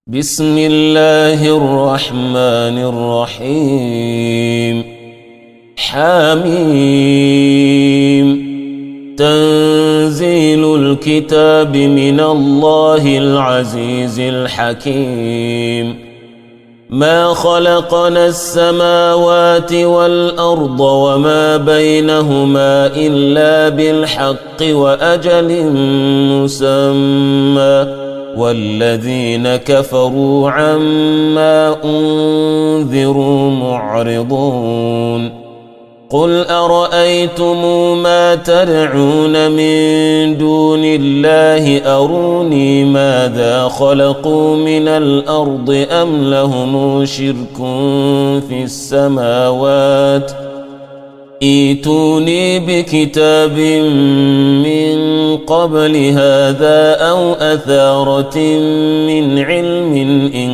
بسم الله الرحمن الرحيم حميم تنزيل الكتاب من الله العزيز الحكيم ما خلقنا السماوات والأرض وما بينهما إلا بالحق وأجل مسمى والذين كفروا عما أنذروا معرضون قل أرأيتم ما تدعون من دون الله أروني ماذا خلقوا من الأرض أم لهم شرك في السماوات ائتوني بكتاب من قبل هذا أو أثارة من علم إن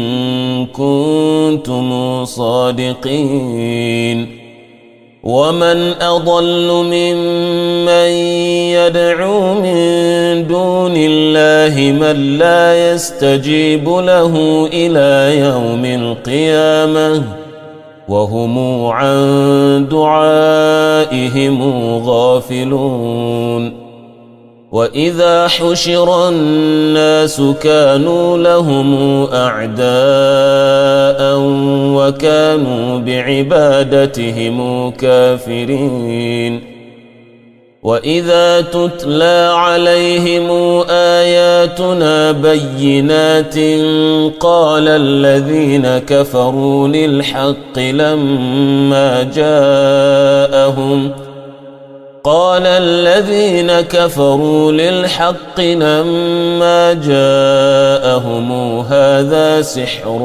كنتم صادقين ومن أضل ممن يدعو من دون الله من لا يستجيب له إلى يوم القيامة وهم عن دعائهم غافلون وإذا حشر الناس كانوا لهم أعداء وكانوا بعبادتهم كافرين وإذا تتلى عليهم آياتنا بينات قال الذين كفروا للحق لما جاءهم هذا سحر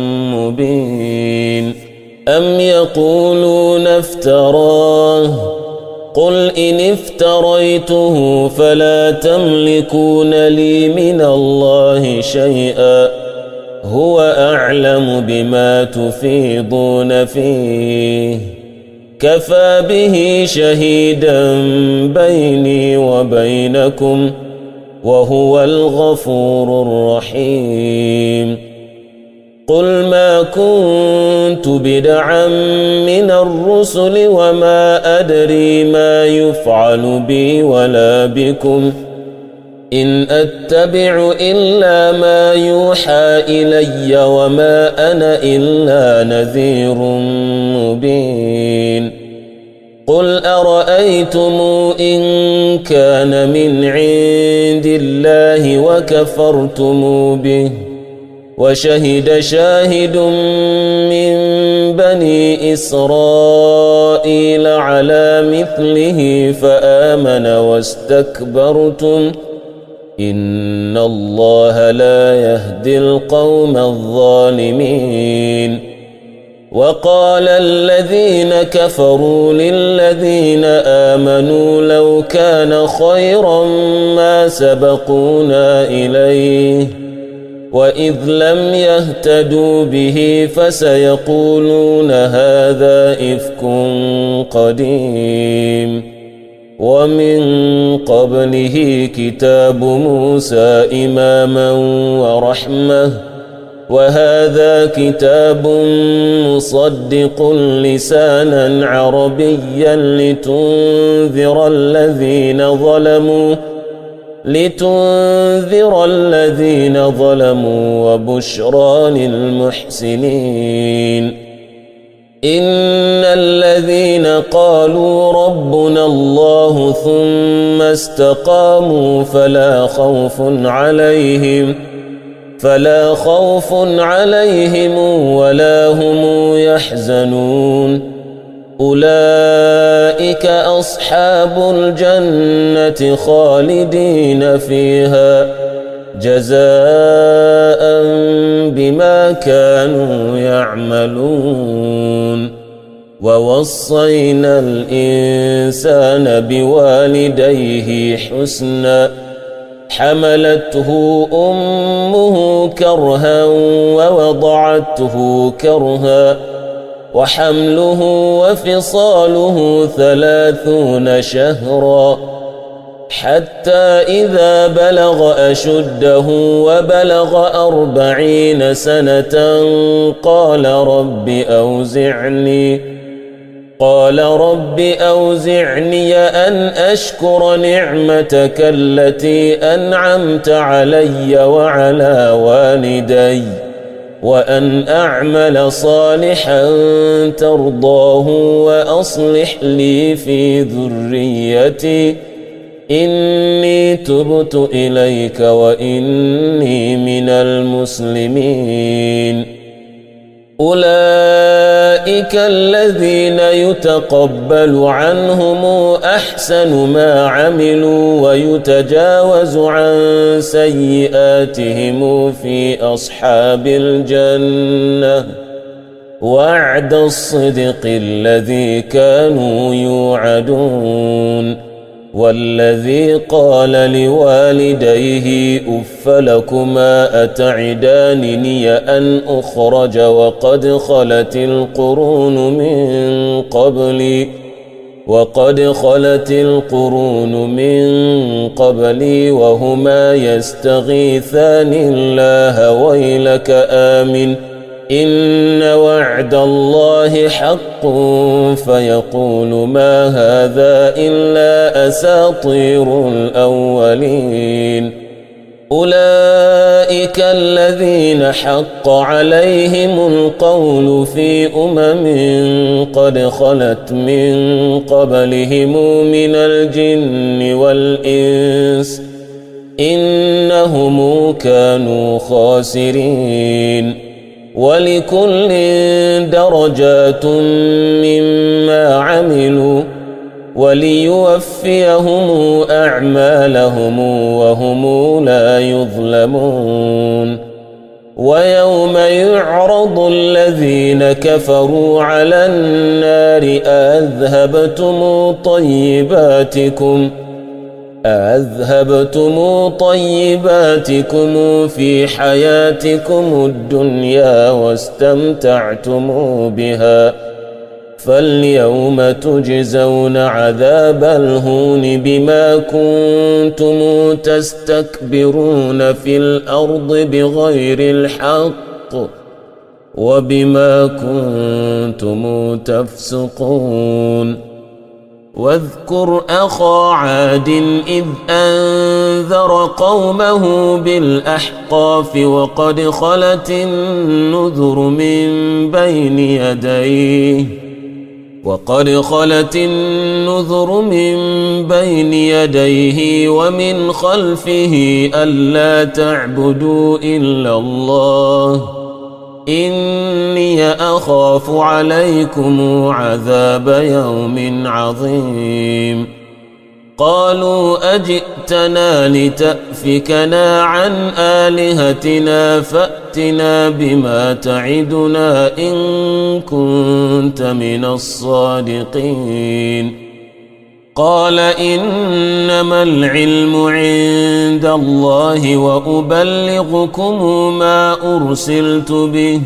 مبين أم يقولون افتراه قل إن افتريته فلا تملكون لي من الله شيئا هو أعلم بما تفيضون فيه كفى به شهيدا بيني وبينكم وهو الغفور الرحيم قل ما كنت بدعا من الرسل وما أدري ما يفعل بي ولا بكم إن أتبع إلا ما يوحى إلي وما أنا إلا نذير مبين قل أرأيتم إن كان من عند الله وكفرتم به وشهد شاهد من بني إسرائيل على مثله فآمن واستكبرتم إن الله لا يهدي القوم الظالمين وقال الذين كفروا للذين آمنوا لو كان خيرا ما سبقونا إليه وإذ لم يهتدوا به فسيقولون هذا إفك قديم ومن قبله كتاب موسى إماما ورحمة وهذا كتاب مصدق لسانا عربيا لتنذر الذين ظلموا وبشرى للمحسنين إن الذين قالوا ربنا الله ثم استقاموا فلا خوف عليهم ولا هم يحزنون أولئك أصحاب الجنة خالدين فيها جزاء بما كانوا يعملون ووصينا الإنسان بوالديه حسنا حملته أمه كرها ووضعته كرها وحمله وفصاله 30 شهرا حتى إذا بلغ أشده وبلغ 40 سنة قال رب أوزعني أن أشكر نعمتك التي أنعمت علي وعلى والدي وأن أعمل صالحا ترضاه وأصلح لي في ذريتي إني تبت إليك وإني من المسلمين. أولئك الذين يتقبل عنهم أحسن ما عملوا ويتجاوز عن سيئاتهم في أصحاب الجنة وعد الصدق الذي كانوا يوعدون. والذي قال لوالديه أف لكما أتعدانني أن أخرج وقد خلت القرون من قبلي وهما يستغيثان الله ويلك آمن إن وعد الله حق فيقول ما هذا إلا أساطير الأولين. أولئك الذين حق عليهم القول في قد خلت من قبلهم من الجن والإنس إنهم كانوا خاسرين. ولكل درجات مما عملوا وليوفيهم أعمالهم وهم لا يظلمون. ويوم يعرض الذين كفروا على النار أذهبتم طيباتكم في حياتكم الدنيا واستمتعتم بها فاليوم تجزون عذاب الهون بما كنتم تستكبرون في الأرض بغير الحق وبما كنتم تفسقون. واذكر أخا عاد إذ أنذر قومه بالأحقاف وقد خلت النذر من بين يديه ومن خلفه ألا تعبدوا إلا الله إني أخاف عليكم عذاب يوم عظيم. قالوا أجئتنا لتأفكنا عن آلهتنا فأتنا بما تعدنا إن كنت من الصادقين. قال إنما العلم عند الله وأبلغكم ما أرسلت به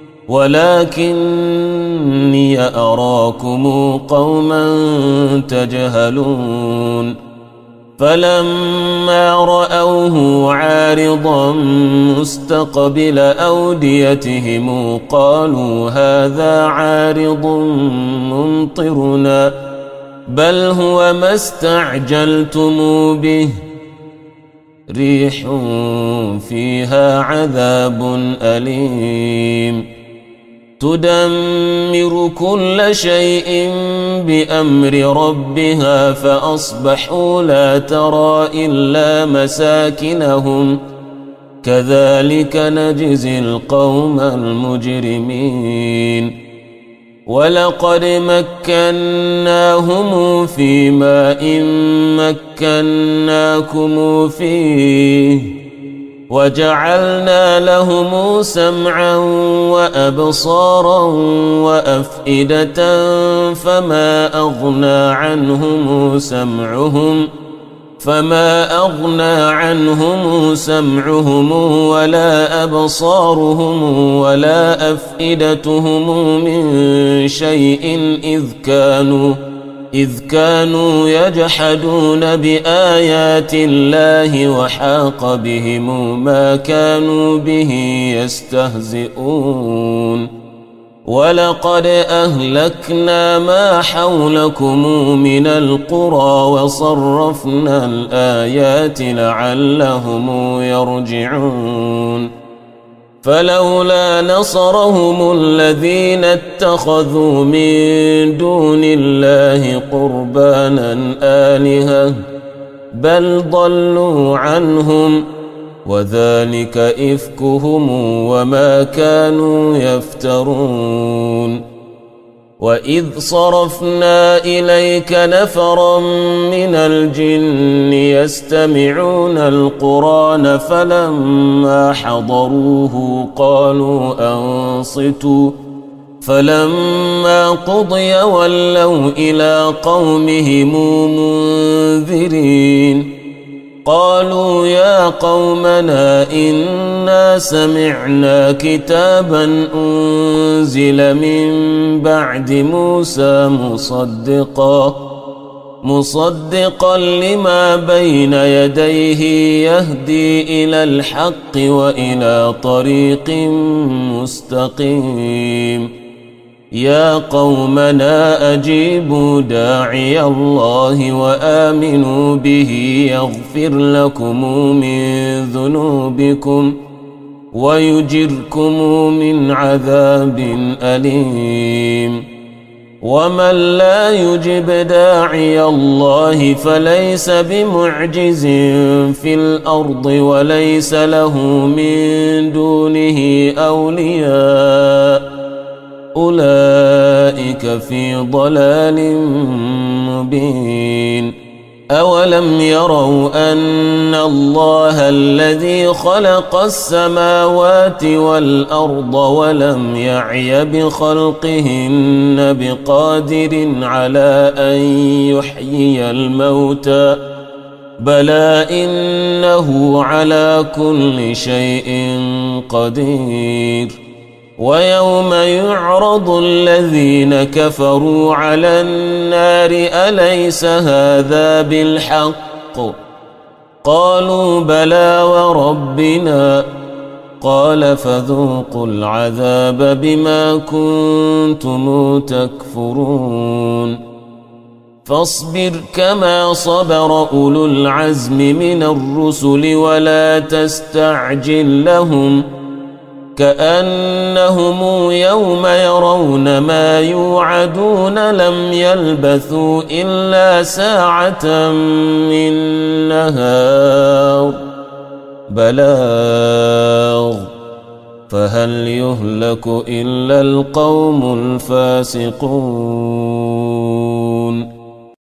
ولكني أراكم قوما تجهلون. فلما رأوه عارضا مستقبل أوديتهم قالوا هذا عارض ممطرنا بل هو ما استعجلتم به ريح فيها عذاب أليم تدمر كل شيء بأمر ربها فأصبحوا لا ترى إلا مساكنهم كذلك نجزي القوم المجرمين. ولقد مكناهم في ماء مكناكم فيه وجعلنا لهم سمعا وأبصارا وأفئدة فما أغنى عنهم سمعهم ولا أبصارهم ولا أفئدتهم من شيء إذ كانوا يجحدون بآيات الله وحاق بهم ما كانوا به يستهزئون ولقد أهلكنا ما حولكم من القرى وصرفنا الآيات لعلهم يرجعون فلولا نصرهم الذين اتخذوا من دون الله قربانا آلهة بل ضلوا عنهم وذلك إفكهم وما كانوا يفترون وإذ صرفنا إليك نفرا من الجن يستمعون القرآن فلما حضروه قالوا أنصتوا فلما قضي ولوا إلى قومهم منذرين قالوا يا قومنا إنا سمعنا كتابا أنزل من بعد موسى مصدقا لما بين يديه يهدي إلى الحق وإلى طريق مستقيم يا قومنا أجيبوا داعي الله وآمنوا به يغفر لكم من ذنوبكم ويجركم من عذاب أليم ومن لا يجب داعي الله فليس بمعجز في الأرض وليس له من دونه أولياء أولئك في ضلال مبين أولم يروا أن الله الذي خلق السماوات والأرض ولم يعي بخلقهن بقادر على أن يحيي الموتى بلى إنه على كل شيء قدير ويوم يعرض الذين كفروا على النار أليس هذا بالحق قالوا بلى وربنا قال فذوقوا العذاب بما كنتم تكفرون فاصبر كما صبر أولو العزم من الرسل ولا تستعجل لهم كأنهم يوم يرون ما يوعدون لم يلبثوا إلا ساعة من نهار بلاغ فهل يهلك إلا القوم الفاسقون